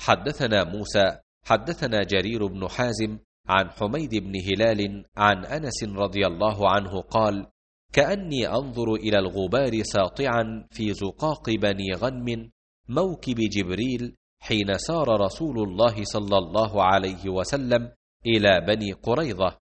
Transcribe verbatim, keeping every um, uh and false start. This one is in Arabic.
حدثنا موسى حدثنا جرير بن حازم عن حميد بن هلال عن أنس رضي الله عنه قال: كأني أنظر إلى الغبار ساطعا في زقاق بني غنم موكب جبريل حين سار رسول الله صلى الله عليه وسلم إلى بني قريظة،